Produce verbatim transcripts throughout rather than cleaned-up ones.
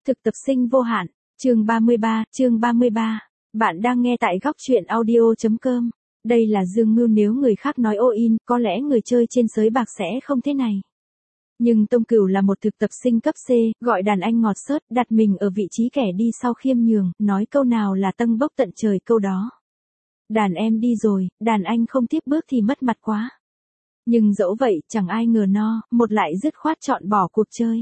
Thực tập sinh vô hạn, chương ba mươi ba, chương ba mươi ba. Bạn đang nghe tại góc truyện audio chấm com. Đây là dương mưu, nếu người khác nói all in, có lẽ người chơi trên sới bạc sẽ không thế này. Nhưng Tông Cửu là một thực tập sinh cấp C, gọi đàn anh ngọt xớt, đặt mình ở vị trí kẻ đi sau khiêm nhường, nói câu nào là tâng bốc tận trời câu đó. Đàn em đi rồi, đàn anh không tiếp bước thì mất mặt quá. Nhưng dẫu vậy, chẳng ai ngờ no, một lại dứt khoát chọn bỏ cuộc chơi.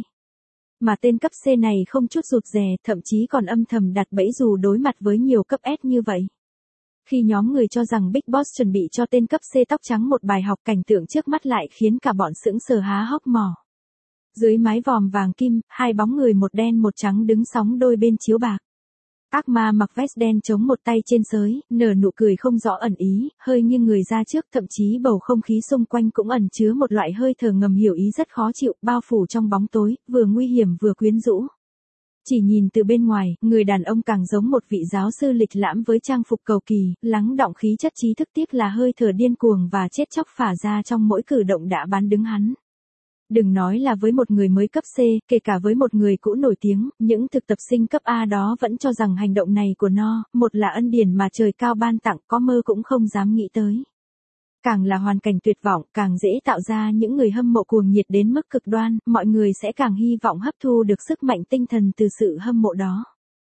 Mà tên cấp C này không chút rụt rè, thậm chí còn âm thầm đặt bẫy dù đối mặt với nhiều cấp S như vậy. Khi nhóm người cho rằng Big Boss chuẩn bị cho tên cấp C tóc trắng một bài học, cảnh tượng trước mắt lại khiến cả bọn sững sờ há hốc mồm. Dưới mái vòm vàng kim, hai bóng người một đen một trắng đứng sóng đôi bên chiếu bạc. Ác ma mặc vest đen chống một tay trên sới, nở nụ cười không rõ ẩn ý, hơi nghiêng người ra trước, thậm chí bầu không khí xung quanh cũng ẩn chứa một loại hơi thở ngầm hiểu ý rất khó chịu, bao phủ trong bóng tối, vừa nguy hiểm vừa quyến rũ. Chỉ nhìn từ bên ngoài, người đàn ông càng giống một vị giáo sư lịch lãm với trang phục cầu kỳ, lắng đọng khí chất trí thức, tiếc là hơi thở điên cuồng và chết chóc phả ra trong mỗi cử động đã bán đứng hắn. Đừng nói là với một người mới cấp C, kể cả với một người cũ nổi tiếng, những thực tập sinh cấp A đó vẫn cho rằng hành động này của nó, một là ân điển mà trời cao ban tặng, có mơ cũng không dám nghĩ tới. Càng là hoàn cảnh tuyệt vọng, càng dễ tạo ra những người hâm mộ cuồng nhiệt đến mức cực đoan, mọi người sẽ càng hy vọng hấp thu được sức mạnh tinh thần từ sự hâm mộ đó.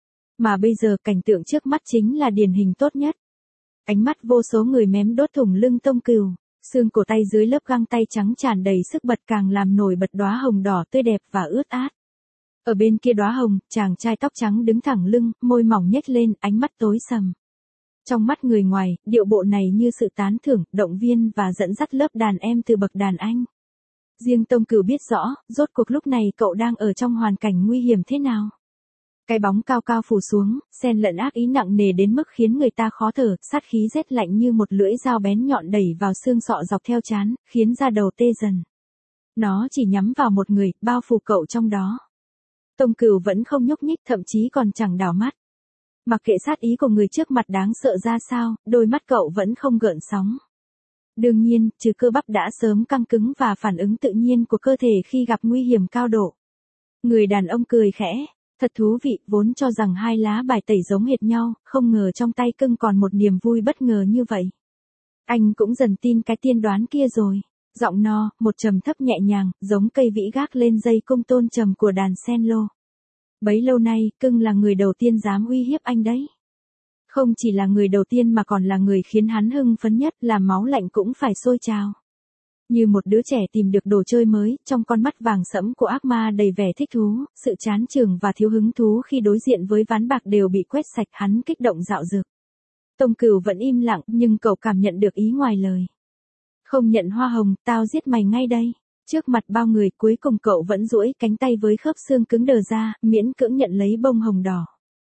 Mà bây giờ cảnh tượng trước mắt chính là điển hình tốt nhất. Ánh mắt vô số người mém đốt thủng lưng Tông Cửu. Xương cổ tay dưới lớp găng tay trắng tràn đầy sức bật càng làm nổi bật đóa hồng đỏ tươi đẹp và ướt át. Ở bên kia đóa hồng, chàng trai tóc trắng đứng thẳng lưng, môi mỏng nhếch lên, ánh mắt tối sầm. Trong mắt người ngoài, điệu bộ này như sự tán thưởng, động viên và dẫn dắt lớp đàn em từ bậc đàn anh. Riêng Tông Cửu biết rõ, rốt cuộc lúc này cậu đang ở trong hoàn cảnh nguy hiểm thế nào. Cái bóng cao cao phủ xuống, xen lẫn ác ý nặng nề đến mức khiến người ta khó thở, sát khí rét lạnh như một lưỡi dao bén nhọn đẩy vào xương sọ dọc theo trán, khiến da đầu tê dần. Nó chỉ nhắm vào một người, bao phủ cậu trong đó. Tông Cửu vẫn không nhúc nhích, thậm chí còn chẳng đảo mắt. Mặc kệ sát ý của người trước mặt đáng sợ ra sao, đôi mắt cậu vẫn không gợn sóng. Đương nhiên, trừ cơ bắp đã sớm căng cứng và phản ứng tự nhiên của cơ thể khi gặp nguy hiểm cao độ. Người đàn ông cười khẽ. Thật thú vị, vốn cho rằng hai lá bài tẩy giống hệt nhau, không ngờ trong tay cưng còn một niềm vui bất ngờ như vậy. Anh cũng dần tin cái tiên đoán kia rồi. Giọng no, một trầm thấp nhẹ nhàng, giống cây vĩ gác lên dây cung tôn trầm của đàn sen lô. Bấy lâu nay, cưng là người đầu tiên dám uy hiếp anh đấy. Không chỉ là người đầu tiên mà còn là người khiến hắn hưng phấn nhất, làm máu lạnh cũng phải sôi trào. Như một đứa trẻ tìm được đồ chơi mới, trong con mắt vàng sẫm của ác ma đầy vẻ thích thú, sự chán chường và thiếu hứng thú khi đối diện với ván bạc đều bị quét sạch, hắn kích động dạo dực. Tông Cửu vẫn im lặng, nhưng cậu cảm nhận được ý ngoài lời. Không nhận hoa hồng, tao giết mày ngay đây. Trước mặt bao người, cuối cùng cậu vẫn duỗi cánh tay với khớp xương cứng đờ ra, miễn cưỡng nhận lấy bông hồng đỏ.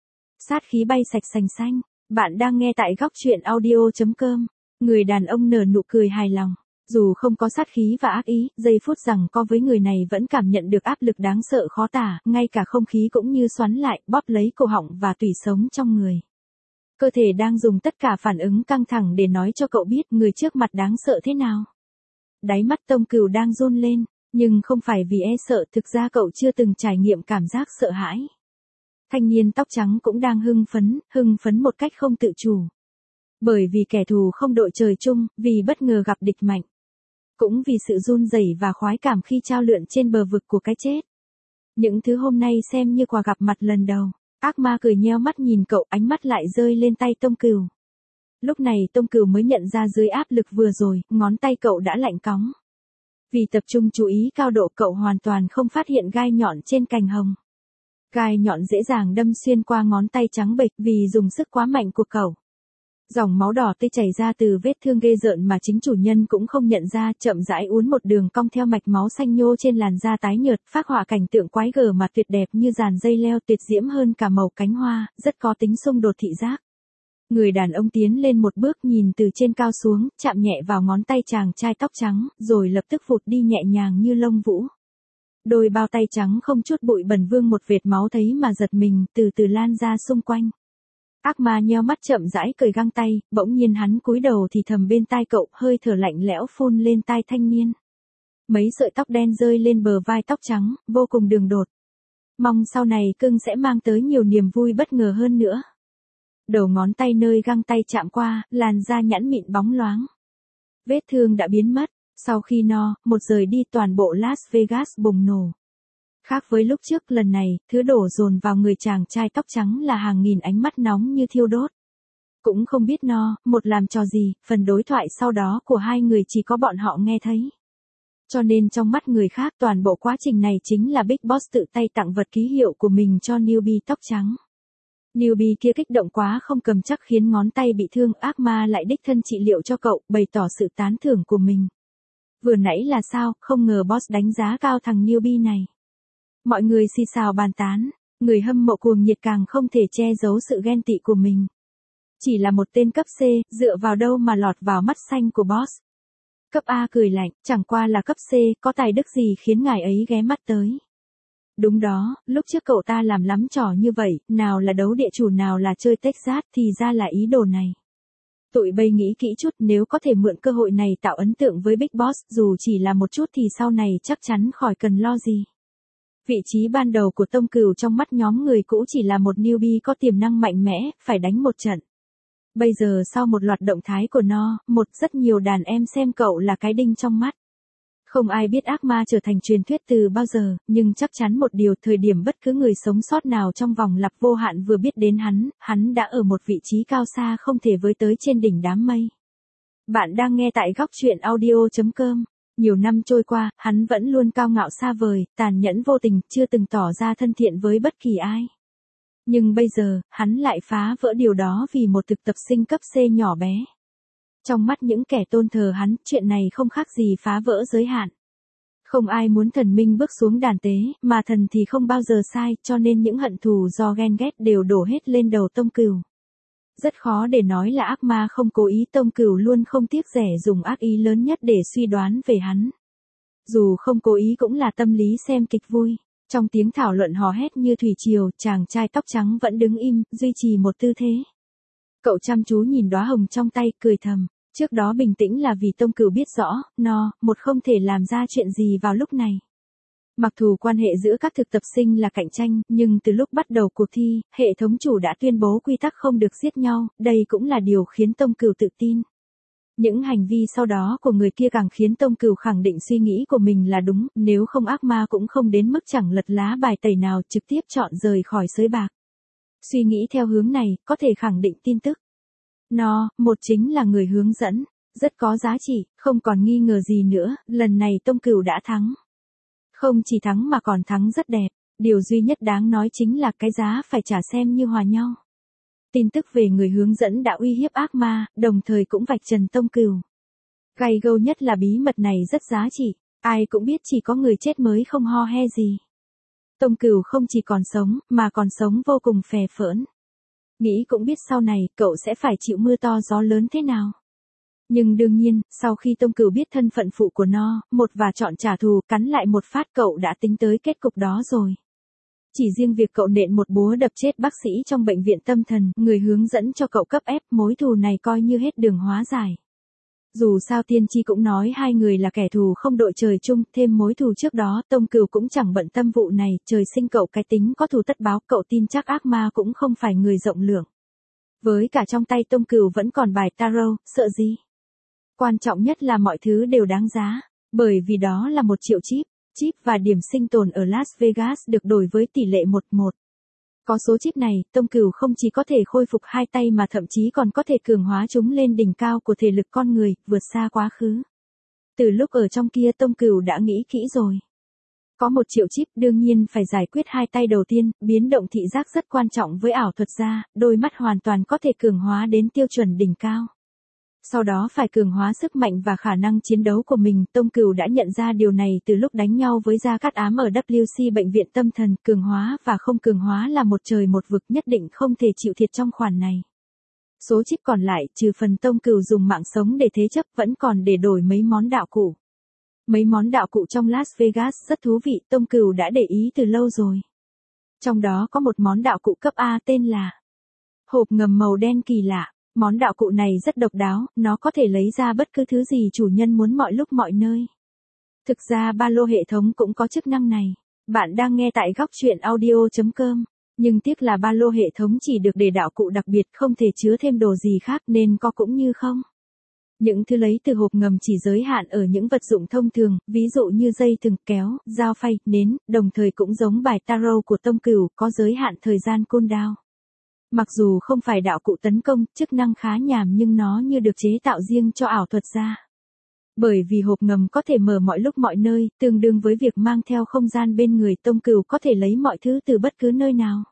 Sát khí bay sạch sành xanh. Bạn đang nghe tại góc truyện audio chấm com. Người đàn ông nở nụ cười hài lòng. Dù không có sát khí và ác ý, giây phút rằng co với người này vẫn cảm nhận được áp lực đáng sợ khó tả, ngay cả không khí cũng như xoắn lại, bóp lấy cổ họng và tủy sống trong người. Cơ thể đang dùng tất cả phản ứng căng thẳng để nói cho cậu biết người trước mặt đáng sợ thế nào. Đáy mắt Tông Cửu đang run lên, nhưng không phải vì e sợ, thực ra cậu chưa từng trải nghiệm cảm giác sợ hãi. Thanh niên tóc trắng cũng đang hưng phấn, hưng phấn một cách không tự chủ. Bởi vì kẻ thù không đội trời chung, vì bất ngờ gặp địch mạnh. Cũng vì sự run rẩy và khoái cảm khi trao lượn trên bờ vực của cái chết. Những thứ hôm nay xem như quà gặp mặt lần đầu. Ác ma cười nheo mắt nhìn cậu, ánh mắt lại rơi lên tay Tông Cửu. Lúc này Tông Cửu mới nhận ra dưới áp lực vừa rồi, ngón tay cậu đã lạnh cóng. Vì tập trung chú ý cao độ, cậu hoàn toàn không phát hiện gai nhọn trên cành hồng. Gai nhọn dễ dàng đâm xuyên qua ngón tay trắng bệch vì dùng sức quá mạnh của cậu. Dòng máu đỏ tươi chảy ra từ vết thương ghê rợn mà chính chủ nhân cũng không nhận ra, chậm rãi uốn một đường cong theo mạch máu xanh nhô trên làn da tái nhợt, phác họa cảnh tượng quái gở mà tuyệt đẹp như dàn dây leo, tuyệt diễm hơn cả màu cánh hoa, rất có tính xung đột thị giác. Người đàn ông tiến lên một bước, nhìn từ trên cao xuống, chạm nhẹ vào ngón tay chàng trai tóc trắng, rồi lập tức vụt đi nhẹ nhàng như lông vũ. Đôi bao tay trắng không chút bụi bẩn vương một vệt máu thấy mà giật mình, từ từ lan ra xung quanh. Ác ma nheo mắt chậm rãi cởi găng tay, bỗng nhiên hắn cúi đầu thì thầm bên tai cậu, hơi thở lạnh lẽo phun lên tai thanh niên. Mấy sợi tóc đen rơi lên bờ vai tóc trắng, vô cùng đường đột. Mong sau này cưng sẽ mang tới nhiều niềm vui bất ngờ hơn nữa. Đầu ngón tay nơi găng tay chạm qua, làn da nhẵn mịn bóng loáng. Vết thương đã biến mất, sau khi no, một rời đi toàn bộ Las Vegas bùng nổ. Khác với lúc trước, lần này, thứ đổ dồn vào người chàng trai tóc trắng là hàng nghìn ánh mắt nóng như thiêu đốt. Cũng không biết no, một làm trò gì, phần đối thoại sau đó của hai người chỉ có bọn họ nghe thấy. Cho nên trong mắt người khác toàn bộ quá trình này chính là Big Boss tự tay tặng vật ký hiệu của mình cho newbie tóc trắng. Newbie kia kích động quá không cầm chắc khiến ngón tay bị thương, ác ma lại đích thân trị liệu cho cậu, bày tỏ sự tán thưởng của mình. Vừa nãy là sao, không ngờ Boss đánh giá cao thằng newbie này. Mọi người xì xào bàn tán, người hâm mộ cuồng nhiệt càng không thể che giấu sự ghen tị của mình. Chỉ là một tên cấp C, dựa vào đâu mà lọt vào mắt xanh của Boss. Cấp A cười lạnh, chẳng qua là cấp C, có tài đức gì khiến ngài ấy ghé mắt tới. Đúng đó, lúc trước cậu ta làm lắm trò như vậy, nào là đấu địa chủ nào là chơi Texas thì ra là ý đồ này. Tụi bay nghĩ kỹ chút, nếu có thể mượn cơ hội này tạo ấn tượng với Big Boss, dù chỉ là một chút thì sau này chắc chắn khỏi cần lo gì. Vị trí ban đầu của Tông Cửu trong mắt nhóm người cũ chỉ là một newbie có tiềm năng mạnh mẽ, phải đánh một trận. Bây giờ sau một loạt động thái của nó, một rất nhiều đàn em xem cậu là cái đinh trong mắt. Không ai biết ác ma trở thành truyền thuyết từ bao giờ, nhưng chắc chắn một điều, thời điểm bất cứ người sống sót nào trong vòng lặp vô hạn vừa biết đến hắn, hắn đã ở một vị trí cao xa không thể với tới trên đỉnh đám mây. Bạn đang nghe tại góc truyện audio chấm com. Nhiều năm trôi qua, hắn vẫn luôn cao ngạo xa vời, tàn nhẫn vô tình, chưa từng tỏ ra thân thiện với bất kỳ ai. Nhưng bây giờ, hắn lại phá vỡ điều đó vì một thực tập sinh cấp C nhỏ bé. Trong mắt những kẻ tôn thờ hắn, chuyện này không khác gì phá vỡ giới hạn. Không ai muốn thần minh bước xuống đàn tế, mà thần thì không bao giờ sai, cho nên những hận thù do ghen ghét đều đổ hết lên đầu Tông Cửu. Rất khó để nói là ác ma không cố ý, Tông Cửu luôn không tiếc rẻ dùng ác ý lớn nhất để suy đoán về hắn. Dù không cố ý cũng là tâm lý xem kịch vui. Trong tiếng thảo luận hò hét như thủy triều, chàng trai tóc trắng vẫn đứng im, duy trì một tư thế. Cậu chăm chú nhìn đóa hồng trong tay, cười thầm. Trước đó bình tĩnh là vì Tông Cửu biết rõ, nó, một không thể làm ra chuyện gì vào lúc này. Mặc dù quan hệ giữa các thực tập sinh là cạnh tranh, nhưng từ lúc bắt đầu cuộc thi, hệ thống chủ đã tuyên bố quy tắc không được giết nhau, đây cũng là điều khiến Tông Cửu tự tin. Những hành vi sau đó của người kia càng khiến Tông Cửu khẳng định suy nghĩ của mình là đúng, nếu không ác ma cũng không đến mức chẳng lật lá bài tẩy nào trực tiếp chọn rời khỏi sới bạc. Suy nghĩ theo hướng này, có thể khẳng định tin tức. Nó, một chính là người hướng dẫn, rất có giá trị, không còn nghi ngờ gì nữa, lần này Tông Cửu đã thắng. Không chỉ thắng mà còn thắng rất đẹp, điều duy nhất đáng nói chính là cái giá phải trả xem như hòa nhau. Tin tức về người hướng dẫn đã uy hiếp ác ma, đồng thời cũng vạch trần Tông Cửu. Gay gâu nhất là bí mật này rất giá trị, ai cũng biết chỉ có người chết mới không ho he gì. Tông Cửu không chỉ còn sống, mà còn sống vô cùng phè phỡn. Nghĩ cũng biết sau này, cậu sẽ phải chịu mưa to gió lớn thế nào. Nhưng đương nhiên, sau khi Tông Cửu biết thân phận phụ của nó, một và chọn trả thù, cắn lại một phát, cậu đã tính tới kết cục đó rồi. Chỉ riêng việc cậu nện một búa đập chết bác sĩ trong bệnh viện tâm thần, người hướng dẫn cho cậu cấp ép, mối thù này coi như hết đường hóa giải. Dù sao tiên tri cũng nói hai người là kẻ thù không đội trời chung, thêm mối thù trước đó, Tông Cửu cũng chẳng bận tâm vụ này, trời sinh cậu cái tính có thù tất báo, cậu tin chắc ác ma cũng không phải người rộng lượng. Với cả trong tay Tông Cửu vẫn còn bài tarot, sợ gì? Quan trọng nhất là mọi thứ đều đáng giá, bởi vì đó là một triệu chip. Chip và điểm sinh tồn ở Las Vegas được đổi với tỷ lệ một một. Có số chip này, Tông Cửu không chỉ có thể khôi phục hai tay mà thậm chí còn có thể cường hóa chúng lên đỉnh cao của thể lực con người, vượt xa quá khứ. Từ lúc ở trong kia Tông Cửu đã nghĩ kỹ rồi. Có một triệu chip đương nhiên phải giải quyết hai tay đầu tiên, biến động thị giác rất quan trọng với ảo thuật gia, đôi mắt hoàn toàn có thể cường hóa đến tiêu chuẩn đỉnh cao. Sau đó phải cường hóa sức mạnh và khả năng chiến đấu của mình, Tông Cửu đã nhận ra điều này từ lúc đánh nhau với Gia Cát Ám ở W C bệnh viện tâm thần, cường hóa và không cường hóa là một trời một vực, nhất định không thể chịu thiệt trong khoản này. Số chip còn lại, trừ phần Tông Cửu dùng mạng sống để thế chấp, vẫn còn để đổi mấy món đạo cụ. Mấy món đạo cụ trong Las Vegas rất thú vị, Tông Cửu đã để ý từ lâu rồi. Trong đó có một món đạo cụ cấp A tên là hộp ngầm màu đen kỳ lạ. Món đạo cụ này rất độc đáo, nó có thể lấy ra bất cứ thứ gì chủ nhân muốn mọi lúc mọi nơi. Thực ra ba lô hệ thống cũng có chức năng này. Bạn đang nghe tại góc truyện audio.com. Nhưng tiếc là ba lô hệ thống chỉ được để đạo cụ đặc biệt, không thể chứa thêm đồ gì khác nên có cũng như không. Những thứ lấy từ hộp ngầm chỉ giới hạn ở những vật dụng thông thường, ví dụ như dây thừng, kéo, dao phay, nến, đồng thời cũng giống bài tarot của tông cửu, có giới hạn thời gian cooldown. Mặc dù không phải đạo cụ tấn công, chức năng khá nhàm nhưng nó như được chế tạo riêng cho ảo thuật gia. Bởi vì hộp ngầm có thể mở mọi lúc mọi nơi, tương đương với việc mang theo không gian bên người, tông cửu có thể lấy mọi thứ từ bất cứ nơi nào.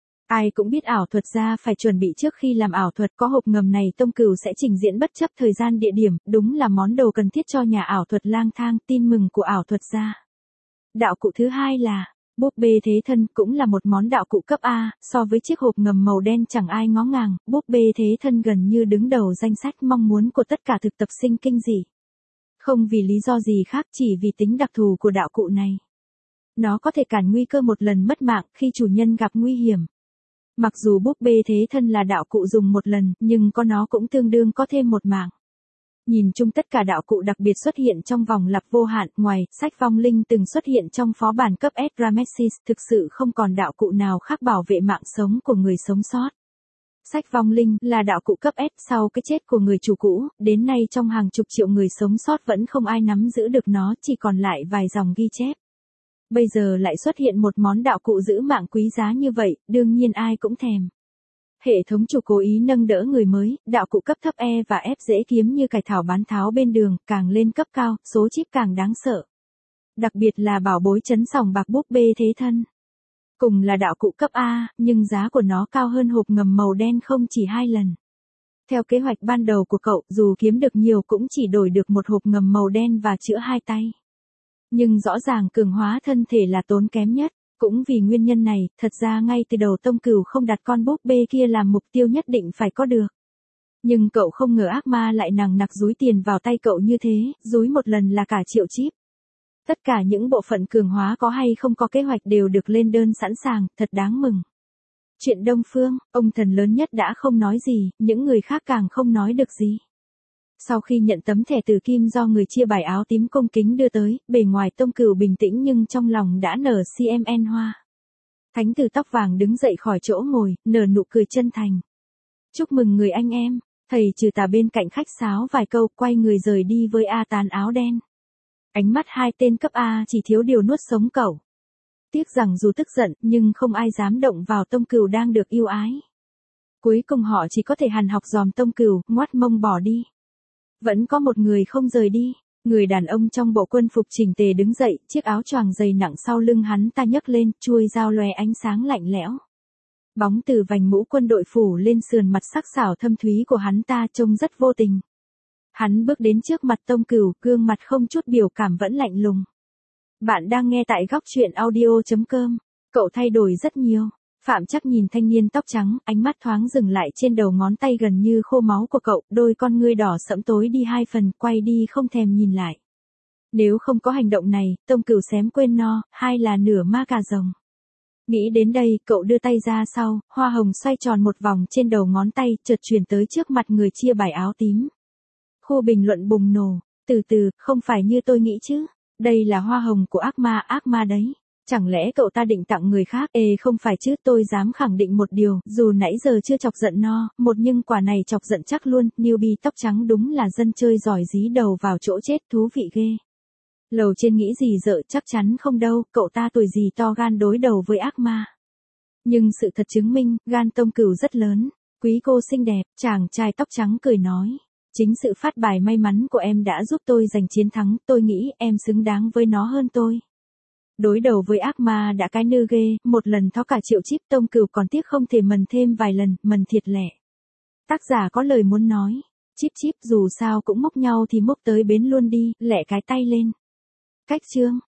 Ai cũng biết ảo thuật gia phải chuẩn bị trước khi làm ảo thuật, có hộp ngầm này tông cửu sẽ trình diễn bất chấp thời gian địa điểm, đúng là món đồ cần thiết cho nhà ảo thuật lang thang, tin mừng của ảo thuật gia. Đạo cụ thứ hai là búp bê thế thân, cũng là một món đạo cụ cấp A, so với chiếc hộp ngầm màu đen chẳng ai ngó ngàng, búp bê thế thân gần như đứng đầu danh sách mong muốn của tất cả thực tập sinh kinh dị. Không vì lý do gì khác, chỉ vì tính đặc thù của đạo cụ này. Nó có thể cản nguy cơ một lần mất mạng khi chủ nhân gặp nguy hiểm. Mặc dù búp bê thế thân là đạo cụ dùng một lần, nhưng có nó cũng tương đương có thêm một mạng. Nhìn chung tất cả đạo cụ đặc biệt xuất hiện trong vòng lặp vô hạn, ngoài sách vong linh từng xuất hiện trong phó bản cấp Esramesis, thực sự không còn đạo cụ nào khác bảo vệ mạng sống của người sống sót. Sách vong linh là đạo cụ cấp S sau cái chết của người chủ cũ, đến nay trong hàng chục triệu người sống sót vẫn không ai nắm giữ được nó, chỉ còn lại vài dòng ghi chép. Bây giờ lại xuất hiện một món đạo cụ giữ mạng quý giá như vậy, đương nhiên ai cũng thèm. Hệ thống chủ cố ý nâng đỡ người mới, đạo cụ cấp thấp E và F dễ kiếm như cải thảo bán tháo bên đường, càng lên cấp cao, số chip càng đáng sợ. Đặc biệt là bảo bối chấn sòng bạc búp bê thế thân. Cùng là đạo cụ cấp A, nhưng giá của nó cao hơn hộp ngầm màu đen không chỉ hai lần. Theo kế hoạch ban đầu của cậu, dù kiếm được nhiều cũng chỉ đổi được một hộp ngầm màu đen và chữa hai tay. Nhưng rõ ràng cường hóa thân thể là tốn kém nhất. Cũng vì nguyên nhân này, thật ra ngay từ đầu tông cửu không đặt con búp bê kia làm mục tiêu nhất định phải có được. Nhưng cậu không ngờ ác ma lại nằng nặc dúi tiền vào tay cậu như thế, dúi một lần là cả triệu chip. Tất cả những bộ phận cường hóa có hay không có kế hoạch đều được lên đơn sẵn sàng, thật đáng mừng. Chuyện Đông Phương, ông thần lớn nhất đã không nói gì, những người khác càng không nói được gì. Sau khi nhận tấm thẻ từ kim do người chia bài áo tím cung kính đưa tới, bề ngoài tông cửu bình tĩnh nhưng trong lòng đã nở cmn hoa. Thánh tử tóc vàng đứng dậy khỏi chỗ ngồi, nở nụ cười chân thành. Chúc mừng người anh em, thầy trừ tà bên cạnh khách sáo vài câu, quay người rời đi với A tán áo đen. Ánh mắt hai tên cấp A chỉ thiếu điều nuốt sống cậu. Tiếc rằng dù tức giận, nhưng không ai dám động vào tông cửu đang được yêu ái. Cuối cùng họ chỉ có thể hằn học dòm tông cửu, ngoắt mông bỏ đi. Vẫn có một người không rời đi, người đàn ông trong bộ quân phục chỉnh tề đứng dậy, chiếc áo choàng dày nặng sau lưng hắn ta nhấc lên, chuôi dao lóe ánh sáng lạnh lẽo. Bóng từ vành mũ quân đội phủ lên sườn mặt sắc sảo thâm thúy của hắn ta trông rất vô tình. Hắn bước đến trước mặt tông cửu, gương mặt không chút biểu cảm vẫn lạnh lùng. Bạn đang nghe tại góc truyện audio.com, cậu thay đổi rất nhiều. Phạm Trắc nhìn thanh niên tóc trắng, ánh mắt thoáng dừng lại trên đầu ngón tay gần như khô máu của cậu, đôi con ngươi đỏ sẫm tối đi hai phần, quay đi không thèm nhìn lại. Nếu không có hành động này, tông cửu xém quên no, hai là nửa ma cà rồng. Nghĩ đến đây, cậu đưa tay ra sau, hoa hồng xoay tròn một vòng trên đầu ngón tay, chợt truyền tới trước mặt người chia bài áo tím. Khu bình luận bùng nổ, từ từ, không phải như tôi nghĩ chứ, đây là hoa hồng của ác ma, ác ma đấy. Chẳng lẽ cậu ta định tặng người khác? Ê không phải chứ, tôi dám khẳng định một điều, dù nãy giờ chưa chọc giận no, một nhưng quả này chọc giận chắc luôn, newbie tóc trắng đúng là dân chơi giỏi dí đầu vào chỗ chết, thú vị ghê. Lầu trên nghĩ gì dợ, chắc chắn không đâu, cậu ta tuổi gì to gan đối đầu với ác ma. Nhưng sự thật chứng minh, gan tông cửu rất lớn. Quý cô xinh đẹp, chàng trai tóc trắng cười nói. Chính sự phát bài may mắn của em đã giúp tôi giành chiến thắng, tôi nghĩ em xứng đáng với nó hơn tôi. Đối đầu với ác ma đã cái nư ghê, một lần thó cả triệu chip, tông cửu còn tiếc không thể mần thêm vài lần, mần thiệt lẻ. Tác giả có lời muốn nói, chip chip dù sao cũng mốc nhau thì mốc tới bến luôn đi, lẹ cái tay lên. Cách chương.